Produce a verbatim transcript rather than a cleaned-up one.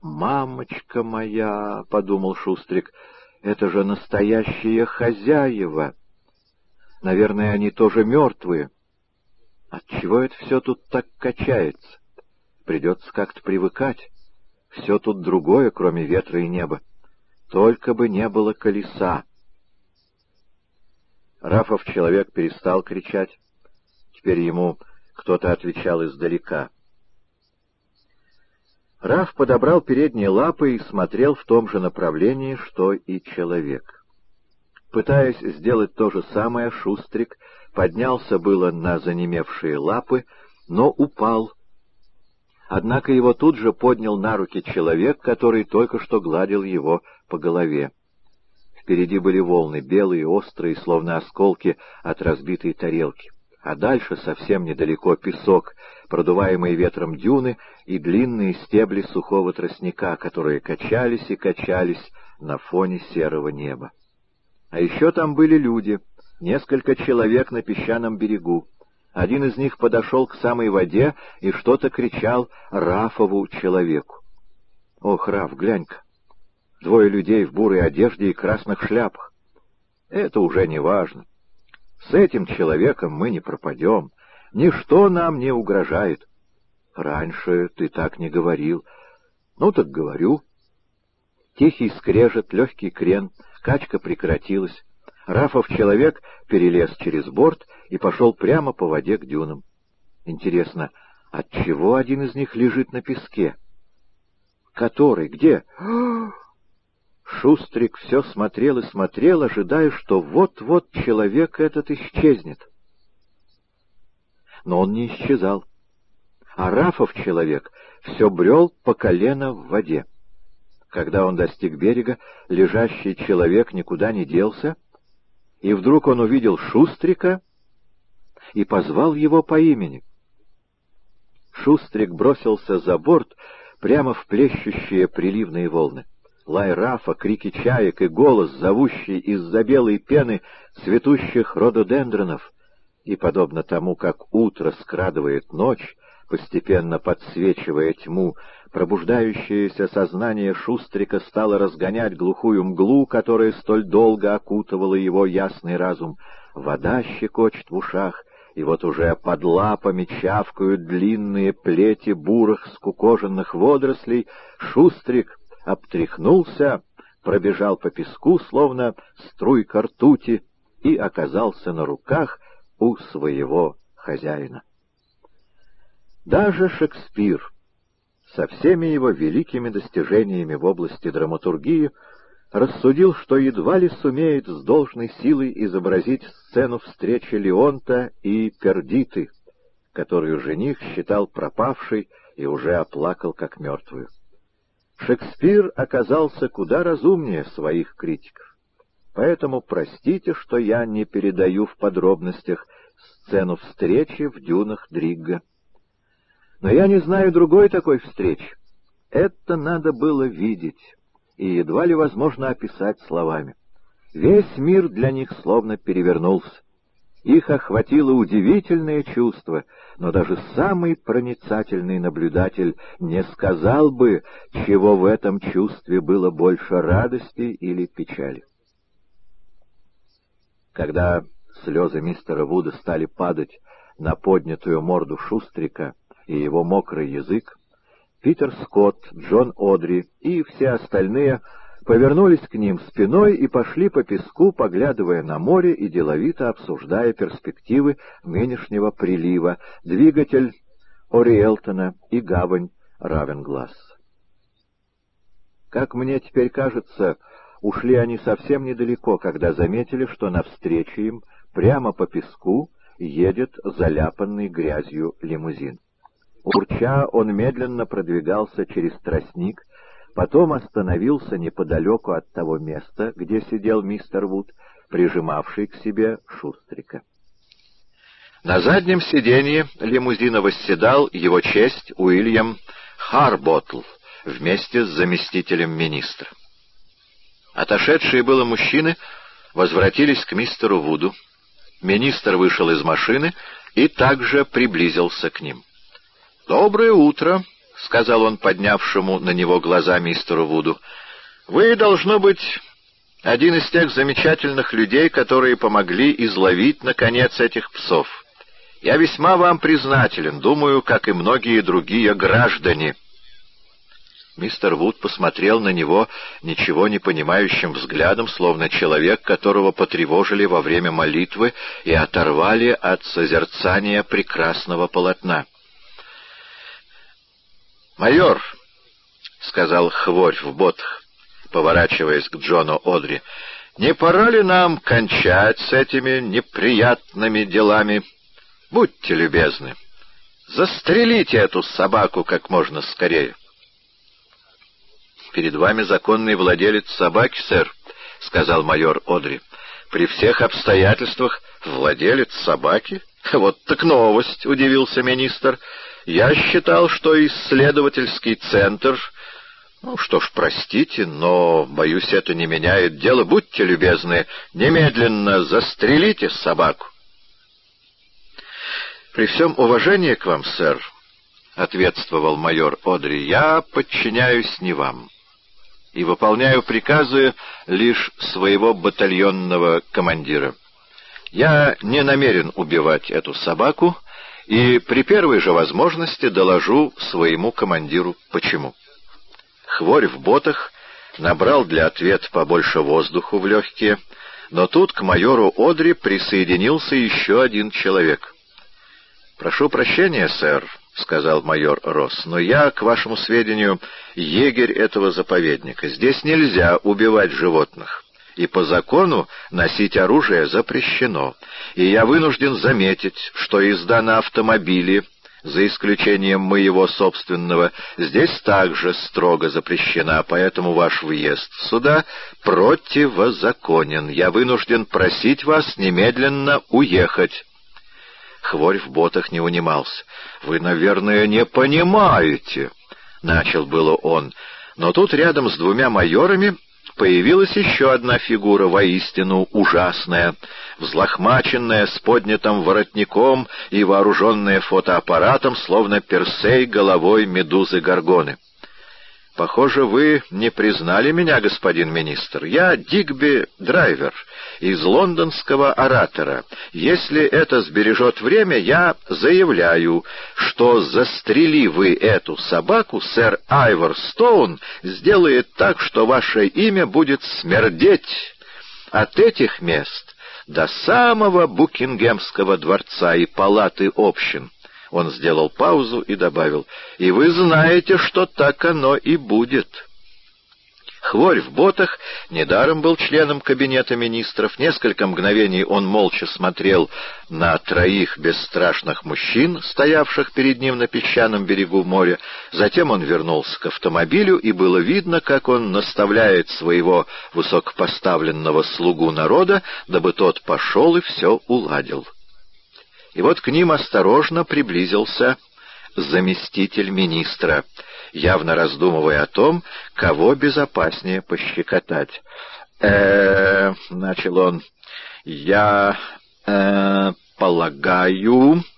«Мамочка моя!» — подумал Шустрик. «Это же настоящие хозяева! Наверное, они тоже мертвые. Отчего это все тут так качается? Придется как-то привыкать. Все тут другое, кроме ветра и неба. Только бы не было колеса». Рафов человек перестал кричать. Теперь ему кто-то отвечал издалека. Раф подобрал передние лапы и смотрел в том же направлении, что и человек. Пытаясь сделать то же самое, Шустрик поднялся было на занемевшие лапы, но упал. Однако его тут же поднял на руки человек, который только что гладил его по голове. Впереди были волны, белые, острые, словно осколки от разбитой тарелки. А дальше, совсем недалеко, песок, продуваемые ветром дюны и длинные стебли сухого тростника, которые качались и качались на фоне серого неба. А еще там были люди, несколько человек на песчаном берегу. Один из них подошел к самой воде и что-то кричал Рафову человеку. «Ох, Раф, глянь-ка! Двое людей в бурой одежде и красных шляпах. Это уже не важно. С этим человеком мы не пропадем. Ничто нам не угрожает. Раньше ты так не говорил. Ну так говорю». Тихий скрежет, легкий крен, качка прекратилась. Рафов человек перелез через борт и пошел прямо по воде к дюнам. Интересно, отчего один из них лежит на песке? Который? Где? Шустрик все смотрел и смотрел, ожидая, что вот-вот человек этот исчезнет. Но он не исчезал. А Рафов человек все брел по колено в воде. Когда он достиг берега, лежащий человек никуда не делся, и вдруг он увидел Шустрика и позвал его по имени. Шустрик бросился за борт прямо в плещущие приливные волны. Лай Рафа, крики чаек и голос, зовущий из-за белой пены цветущих рододендронов, и, подобно тому, как утро скрадывает ночь, постепенно подсвечивая тьму, пробуждающееся сознание Шустрика стало разгонять глухую мглу, которая столь долго окутывала его ясный разум. Вода щекочет в ушах, и вот уже под лапами чавкают длинные плети бурых скукоженных водорослей. Шустрик обтряхнулся, пробежал по песку, словно струйка ртути, и оказался на руках у своего хозяина. Даже Шекспир, со всеми его великими достижениями в области драматургии, рассудил, что едва ли сумеет с должной силой изобразить сцену встречи Леонта и Пердиты, которую жених считал пропавшей и уже оплакал как мертвую. Шекспир оказался куда разумнее своих критиков, поэтому простите, что я не передаю в подробностях сцену встречи в дюнах Дригга. Но я не знаю другой такой встречи. Это надо было видеть, и едва ли возможно описать словами. Весь мир для них словно перевернулся. Их охватило удивительное чувство, но даже самый проницательный наблюдатель не сказал бы, чего в этом чувстве было больше радости или печали. Когда слезы мистера Вуда стали падать на поднятую морду Шустрика и его мокрый язык, Питер Скотт, Джон Одри и все остальные повернулись к ним спиной и пошли по песку, поглядывая на море и деловито обсуждая перспективы нынешнего прилива, двигатель Ориэлтона и гавань Равенгласс. Как мне теперь кажется, ушли они совсем недалеко, когда заметили, что навстречу им, прямо по песку, едет заляпанный грязью лимузин. Урча, он медленно продвигался через тростник, потом остановился неподалеку от того места, где сидел мистер Вуд, прижимавший к себе Шустрика. На заднем сиденье лимузина восседал его честь Уильям Харботл вместе с заместителем министра. Отошедшие было мужчины возвратились к мистеру Вуду. Министр вышел из машины и также приблизился к ним. «Доброе утро», — — сказал он поднявшему на него глаза мистеру Вуду, — «вы, должно быть, один из тех замечательных людей, которые помогли изловить, наконец, этих псов. Я весьма вам признателен, думаю, как и многие другие граждане». Мистер Вуд посмотрел на него ничего не понимающим взглядом, словно человек, которого потревожили во время молитвы и оторвали от созерцания прекрасного полотна. «Майор», — сказал хворь в ботах, поворачиваясь к Джону Одри, — «не пора ли нам кончать с этими неприятными делами? Будьте любезны, застрелите эту собаку как можно скорее». «Перед вами законный владелец собаки, сэр», — сказал майор Одри. «При всех обстоятельствах владелец собаки? Вот так новость», — удивился министр. «Я считал, что исследовательский центр...» «Ну что ж, простите, но, боюсь, это не меняет дело. Будьте любезны, немедленно застрелите собаку». «При всем уважении к вам, сэр», — ответствовал майор Одри, — «я подчиняюсь не вам и выполняю приказы лишь своего батальонного командира. Я не намерен убивать эту собаку, и при первой же возможности доложу своему командиру почему». Хворь в ботах набрал для ответа побольше воздуху в легкие, но тут к майору Одри присоединился еще один человек. «Прошу прощения, сэр», — сказал майор Росс, — «но я, к вашему сведению, егерь этого заповедника. Здесь нельзя убивать животных, и по закону носить оружие запрещено. И я вынужден заметить, что езда на автомобиле, за исключением моего собственного, здесь также строго запрещена, поэтому ваш въезд сюда противозаконен. Я вынужден просить вас немедленно уехать». Хворь в ботах не унимался. «Вы, наверное, не понимаете», — начал было он, но тут рядом с двумя майорами появилась еще одна фигура, воистину ужасная, взлохмаченная, с поднятым воротником и вооруженная фотоаппаратом, словно Персей головой медузы Горгоны. «Похоже, вы не признали меня, господин министр. Я Дигби Драйвер из лондонского «Оратора». Если это сбережет время, я заявляю, что застрели вы эту собаку, сэр Айвор Стоун сделает так, что ваше имя будет смердеть от этих мест до самого Букингемского дворца и палаты общин». Он сделал паузу и добавил: «И вы знаете, что так оно и будет». Хворь в ботах недаром был членом кабинета министров. Несколько мгновений он молча смотрел на троих бесстрашных мужчин, стоявших перед ним на песчаном берегу моря. Затем он вернулся к автомобилю, и было видно, как он наставляет своего высокопоставленного слугу народа, дабы тот пошел и все уладил. И вот к ним осторожно приблизился заместитель министра, явно раздумывая о том, кого безопаснее пощекотать. э начал он, — «я э, полагаю...»